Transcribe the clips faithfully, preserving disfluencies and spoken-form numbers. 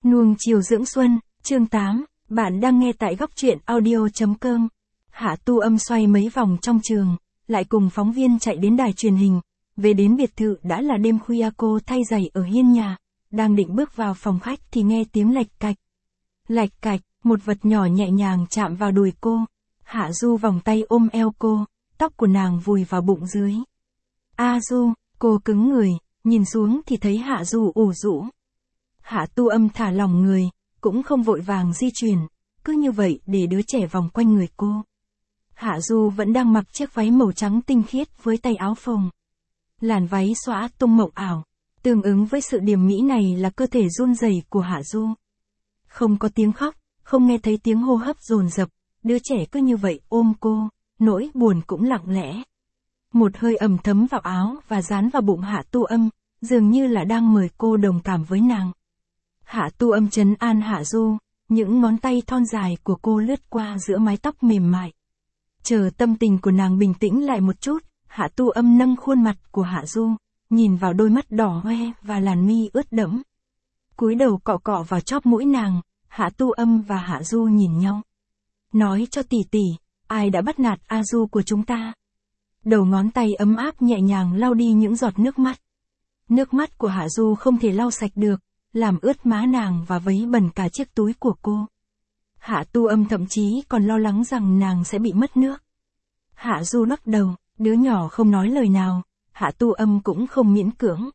Nuông chiều dưỡng xuân, chương tám, bạn đang nghe tại góc truyện audio.com. Hạ Tu Âm xoay mấy vòng trong trường, lại cùng phóng viên chạy đến đài truyền hình. Về đến biệt thự đã là đêm khuya, cô thay giày ở hiên nhà, đang định bước vào phòng khách thì nghe tiếng lạch cạch. Lạch cạch, một vật nhỏ nhẹ nhàng chạm vào đùi cô. Hạ Du vòng tay ôm eo cô, tóc của nàng vùi vào bụng dưới. A Du, cô cứng người, nhìn xuống thì thấy Hạ Du ủ rũ. Hạ Tu Âm thả lỏng người, cũng không vội vàng di chuyển, cứ như vậy để đứa trẻ vòng quanh người cô. Hạ Du vẫn đang mặc chiếc váy màu trắng tinh khiết với tay áo phồng. Làn váy xõa tung mộng ảo, tương ứng với sự điềm mỹ này là cơ thể run rẩy của Hạ Du. Không có tiếng khóc, không nghe thấy tiếng hô hấp dồn dập, đứa trẻ cứ như vậy ôm cô, nỗi buồn cũng lặng lẽ. Một hơi ẩm thấm vào áo và dán vào bụng Hạ Tu Âm, dường như là đang mời cô đồng cảm với nàng. Hạ Tu Âm trấn an Hạ Du, những ngón tay thon dài của cô lướt qua giữa mái tóc mềm mại. Chờ tâm tình của nàng bình tĩnh lại một chút, Hạ Tu Âm nâng khuôn mặt của Hạ Du, nhìn vào đôi mắt đỏ hoe và làn mi ướt đẫm. Cúi đầu cọ cọ vào chóp mũi nàng, Hạ Tu Âm và Hạ Du nhìn nhau. Nói cho tỷ tỷ, ai đã bắt nạt A Du của chúng ta? Đầu ngón tay ấm áp nhẹ nhàng lau đi những giọt nước mắt. Nước mắt của Hạ Du không thể lau sạch được, làm ướt má nàng và vấy bẩn cả chiếc túi của cô. Hạ Tu Âm thậm chí còn lo lắng rằng nàng sẽ bị mất nước. Hạ Du lắc đầu, đứa nhỏ không nói lời nào, Hạ Tu Âm cũng không miễn cưỡng.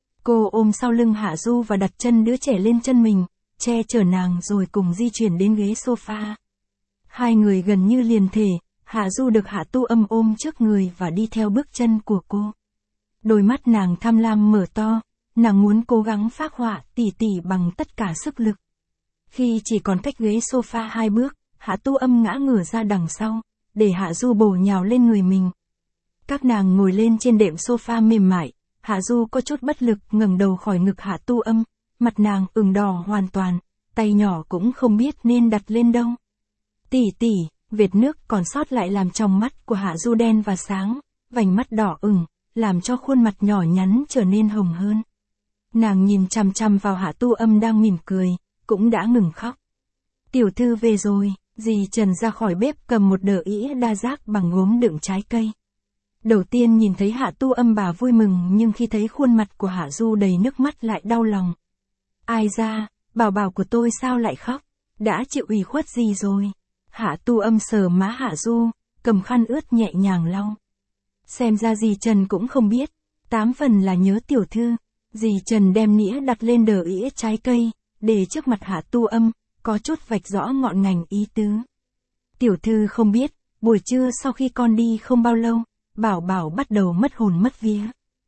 Cô ôm sau lưng Hạ Du và đặt chân đứa trẻ lên chân mình, che chở nàng rồi cùng di chuyển đến ghế sofa. Hai người gần như liền thể, Hạ Du được Hạ Tu Âm ôm trước người và đi theo bước chân của cô. Đôi mắt nàng tham lam mở to, nàng muốn cố gắng phác họa tỉ tỉ bằng tất cả sức lực. Khi chỉ còn cách ghế sofa hai bước, Hạ Tu Âm ngã ngửa ra đằng sau, để Hạ Du bổ nhào lên người mình. Các nàng ngồi lên trên đệm sofa mềm mại, Hạ Du có chút bất lực ngẩng đầu khỏi ngực Hạ Tu Âm, mặt nàng ửng đỏ hoàn toàn, tay nhỏ cũng không biết nên đặt lên đâu. Tỉ tỉ, vệt nước còn sót lại làm trong mắt của Hạ Du đen và sáng, vành mắt đỏ ửng, làm cho khuôn mặt nhỏ nhắn trở nên hồng hơn. Nàng nhìn chằm chằm vào Hạ Tu Âm đang mỉm cười, cũng đã ngừng khóc. Tiểu thư về rồi, dì Trần ra khỏi bếp cầm một đờ ĩa đa giác bằng gốm đựng trái cây. Đầu tiên nhìn thấy Hạ Tu Âm bà vui mừng, nhưng khi thấy khuôn mặt của Hạ Du đầy nước mắt lại đau lòng. Ai ra, bảo bảo của tôi sao lại khóc, đã chịu ủy khuất gì rồi? Hạ Tu Âm sờ má Hạ Du, cầm khăn ướt nhẹ nhàng lau. Xem ra dì Trần cũng không biết, tám phần là nhớ tiểu thư. Dì Trần đem nĩa đặt lên đờ ĩa trái cây, để trước mặt Hạ Tu Âm, có chút vạch rõ ngọn ngành ý tứ. Tiểu thư không biết, buổi trưa sau khi con đi không bao lâu, bảo bảo bắt đầu mất hồn mất vía.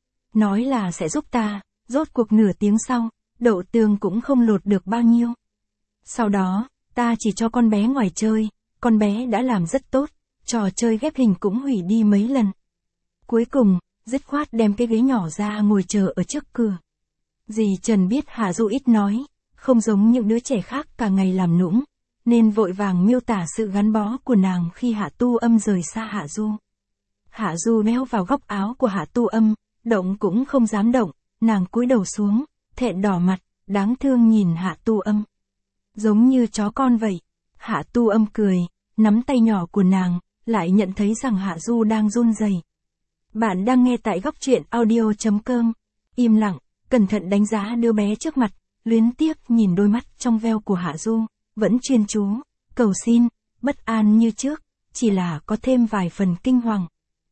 Nói là sẽ giúp ta, rốt cuộc nửa tiếng sau, đậu tương cũng không lột được bao nhiêu. Sau đó, ta chỉ cho con bé ngoài chơi, con bé đã làm rất tốt, trò chơi ghép hình cũng hủy đi mấy lần. Cuối cùng, dứt khoát đem cái ghế nhỏ ra ngồi chờ ở trước cửa. Dì Trần biết Hạ Du ít nói, không giống những đứa trẻ khác cả ngày làm nũng, nên vội vàng miêu tả sự gắn bó của nàng khi Hạ Tu Âm rời xa Hạ Du. Hạ Du neo vào góc áo của Hạ Tu Âm, động cũng không dám động, nàng cúi đầu xuống, thẹn đỏ mặt, đáng thương nhìn Hạ Tu Âm. Giống như chó con vậy. Hạ Tu Âm cười, nắm tay nhỏ của nàng, lại nhận thấy rằng Hạ Du đang run rẩy. Bạn đang nghe tại góc truyện audio.com. Im lặng, cẩn thận đánh giá đứa bé trước mặt, luyến tiếc nhìn đôi mắt trong veo của Hạ Du, vẫn chuyên chú, cầu xin, bất an như trước, chỉ là có thêm vài phần kinh hoàng.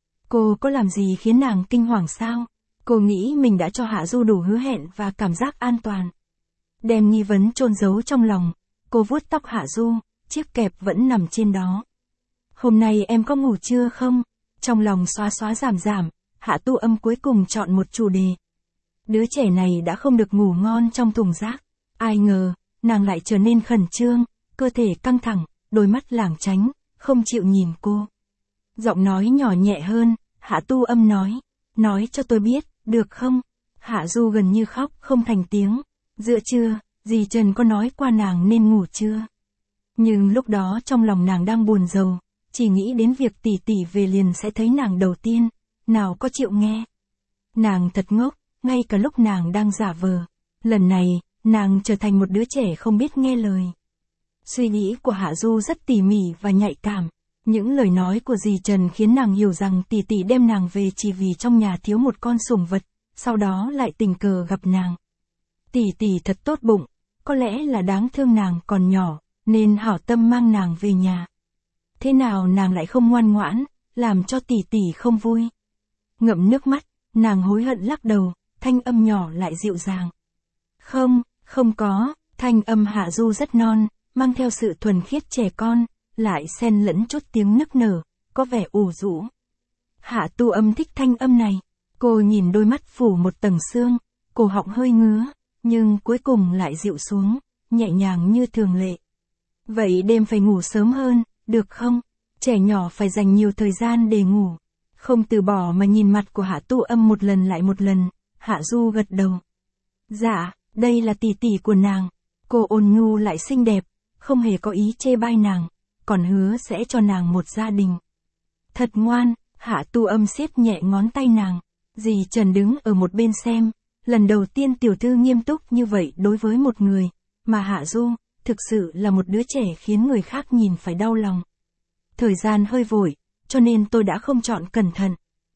Cô có làm gì khiến nàng kinh hoàng sao? Cô nghĩ mình đã cho Hạ Du đủ hứa hẹn và cảm giác an toàn. Đem nghi vấn chôn giấu trong lòng, cô vuốt tóc Hạ Du, chiếc kẹp vẫn nằm trên đó. Hôm nay em có ngủ chưa không? Trong lòng xóa xóa giảm giảm, Hạ Tu Âm cuối cùng chọn một chủ đề. Đứa trẻ này đã không được ngủ ngon trong thùng rác. Ai ngờ, nàng lại trở nên khẩn trương, cơ thể căng thẳng, đôi mắt lảng tránh, không chịu nhìn cô. Giọng nói nhỏ nhẹ hơn, Hạ Tu Âm nói, nói cho tôi biết, được không? Hạ Du gần như khóc không thành tiếng. Giữa trưa, dì Trần có nói qua nàng nên ngủ chưa? Nhưng lúc đó trong lòng nàng đang buồn rầu, chỉ nghĩ đến việc tỷ tỷ về liền sẽ thấy nàng đầu tiên, nào có chịu nghe. Nàng thật ngốc, ngay cả lúc nàng đang giả vờ. Lần này, nàng trở thành một đứa trẻ không biết nghe lời. Suy nghĩ của Hạ Du rất tỉ mỉ và nhạy cảm. Những lời nói của dì Trần khiến nàng hiểu rằng tỷ tỷ đem nàng về chỉ vì trong nhà thiếu một con sủng vật, sau đó lại tình cờ gặp nàng. Tỷ tỷ thật tốt bụng, có lẽ là đáng thương nàng còn nhỏ, nên hảo tâm mang nàng về nhà. Thế nào nàng lại không ngoan ngoãn, làm cho tỷ tỷ không vui. Ngậm nước mắt, nàng hối hận lắc đầu, thanh âm nhỏ lại dịu dàng. Không, không có, thanh âm Hạ Du rất non, mang theo sự thuần khiết trẻ con, lại xen lẫn chút tiếng nức nở, có vẻ ủ rũ. Hạ Tu Âm thích thanh âm này, cô nhìn đôi mắt phủ một tầng sương, cổ họng hơi ngứa, nhưng cuối cùng lại dịu xuống, nhẹ nhàng như thường lệ. Vậy đêm phải ngủ sớm hơn, được không? Trẻ nhỏ phải dành nhiều thời gian để ngủ. Không từ bỏ mà nhìn mặt của Hạ Tu Âm một lần lại một lần, Hạ Du gật đầu. Dạ, đây là tỷ tỷ của nàng. Cô ôn nhu lại xinh đẹp, không hề có ý chê bai nàng, còn hứa sẽ cho nàng một gia đình. Thật ngoan, Hạ Tu Âm siết nhẹ ngón tay nàng. Dì Trần đứng ở một bên xem, lần đầu tiên tiểu thư nghiêm túc như vậy đối với một người, mà Hạ Du, thực sự là một đứa trẻ khiến người khác nhìn phải đau lòng. Thời gian hơi vội, cho nên tôi đã không chọn cẩn thận.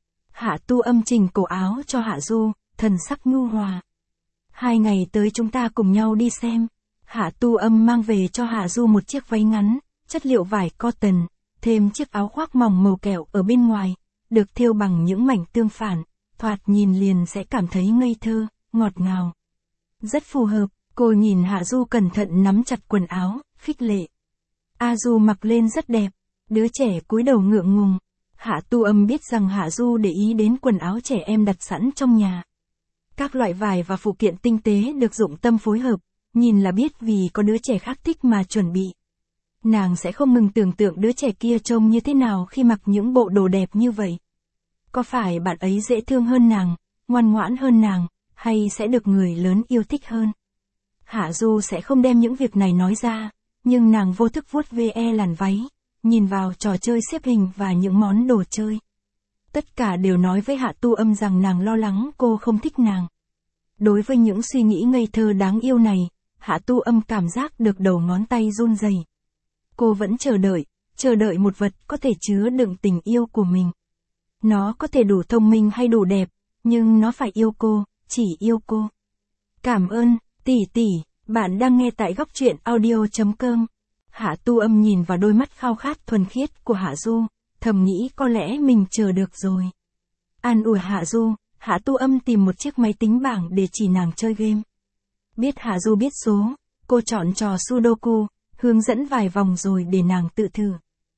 Hạ Tu Âm chỉnh cổ áo cho Hạ Du, thần sắc nhu hòa. Hai ngày tới chúng ta cùng nhau đi xem. Hạ Tu Âm mang về cho Hạ Du một chiếc váy ngắn, chất liệu vải cotton, thêm chiếc áo khoác mỏng màu kẹo ở bên ngoài, được thêu bằng những mảnh tương phản, thoạt nhìn liền sẽ cảm thấy ngây thơ, ngọt ngào. Rất phù hợp, cô nhìn Hạ Du cẩn thận nắm chặt quần áo, khích lệ. A Du mặc lên rất đẹp, đứa trẻ cúi đầu ngượng ngùng. Hạ Tu Âm biết rằng Hạ Du để ý đến quần áo trẻ em đặt sẵn trong nhà. Các loại vải và phụ kiện tinh tế được dụng tâm phối hợp, nhìn là biết vì có đứa trẻ khác thích mà chuẩn bị. Nàng sẽ không ngừng tưởng tượng đứa trẻ kia trông như thế nào khi mặc những bộ đồ đẹp như vậy. Có phải bạn ấy dễ thương hơn nàng, ngoan ngoãn hơn nàng, hay sẽ được người lớn yêu thích hơn? Hạ Du sẽ không đem những việc này nói ra, nhưng nàng vô thức vuốt ve làn váy, nhìn vào trò chơi xếp hình và những món đồ chơi. Tất cả đều nói với Hạ Tu Âm rằng nàng lo lắng cô không thích nàng. Đối với những suy nghĩ ngây thơ đáng yêu này, Hạ Tu Âm cảm giác được đầu ngón tay run rẩy. Cô vẫn chờ đợi, chờ đợi một vật có thể chứa đựng tình yêu của mình. Nó có thể đủ thông minh hay đủ đẹp, nhưng nó phải yêu cô, chỉ yêu cô. Cảm ơn, tỷ tỷ, bạn đang nghe tại góc truyện audio chấm com. Hạ Tu Âm nhìn vào đôi mắt khao khát thuần khiết của Hạ Du, thầm nghĩ có lẽ mình chờ được rồi. An ủi Hạ Du, Hạ Tu Âm tìm một chiếc máy tính bảng để chỉ nàng chơi game. Biết Hạ Du biết số, cô chọn trò Sudoku, hướng dẫn vài vòng rồi để nàng tự thử.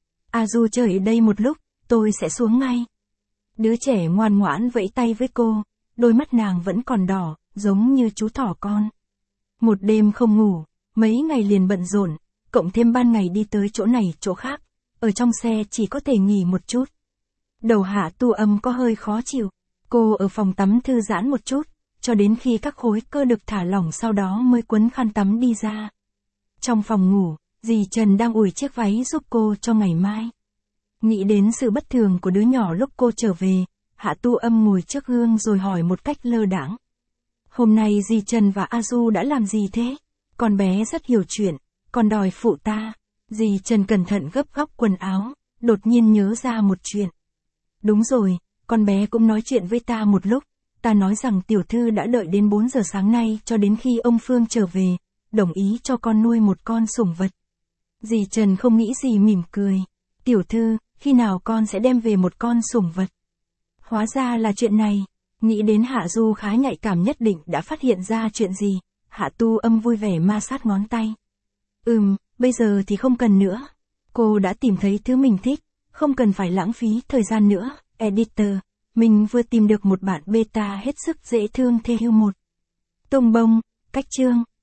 A Du chờ ở đây một lúc, tôi sẽ xuống ngay. Đứa trẻ ngoan ngoãn vẫy tay với cô, đôi mắt nàng vẫn còn đỏ, giống như chú thỏ con. Một đêm không ngủ, mấy ngày liền bận rộn, cộng thêm ban ngày đi tới chỗ này chỗ khác, ở trong xe chỉ có thể nghỉ một chút. Đầu Hạ Tu Âm có hơi khó chịu, cô ở phòng tắm thư giãn một chút, cho đến khi các khối cơ được thả lỏng sau đó mới quấn khăn tắm đi ra. Trong phòng ngủ, dì Trần đang ủi chiếc váy giúp cô cho ngày mai. Nghĩ đến sự bất thường của đứa nhỏ lúc cô trở về, Hạ Tu Âm ngồi trước gương rồi hỏi một cách lơ đãng. Hôm nay dì Trần và A Du đã làm gì thế? Con bé rất hiểu chuyện, còn đòi phụ ta. Dì Trần cẩn thận gấp góc quần áo, đột nhiên nhớ ra một chuyện. Đúng rồi, con bé cũng nói chuyện với ta một lúc, ta nói rằng tiểu thư đã đợi đến bốn giờ sáng nay cho đến khi ông Phương trở về, đồng ý cho con nuôi một con sủng vật. Dì Trần không nghĩ gì mỉm cười. Tiểu thư, khi nào con sẽ đem về một con sủng vật? Hóa ra là chuyện này. Nghĩ đến Hạ Du khá nhạy cảm nhất định đã phát hiện ra chuyện gì. Hạ Tu Âm vui vẻ ma sát ngón tay. Ừm, bây giờ thì không cần nữa. Cô đã tìm thấy thứ mình thích, không cần phải lãng phí thời gian nữa. Editor, mình vừa tìm được một bản beta hết sức dễ thương theo một. Tung bông, cách chương.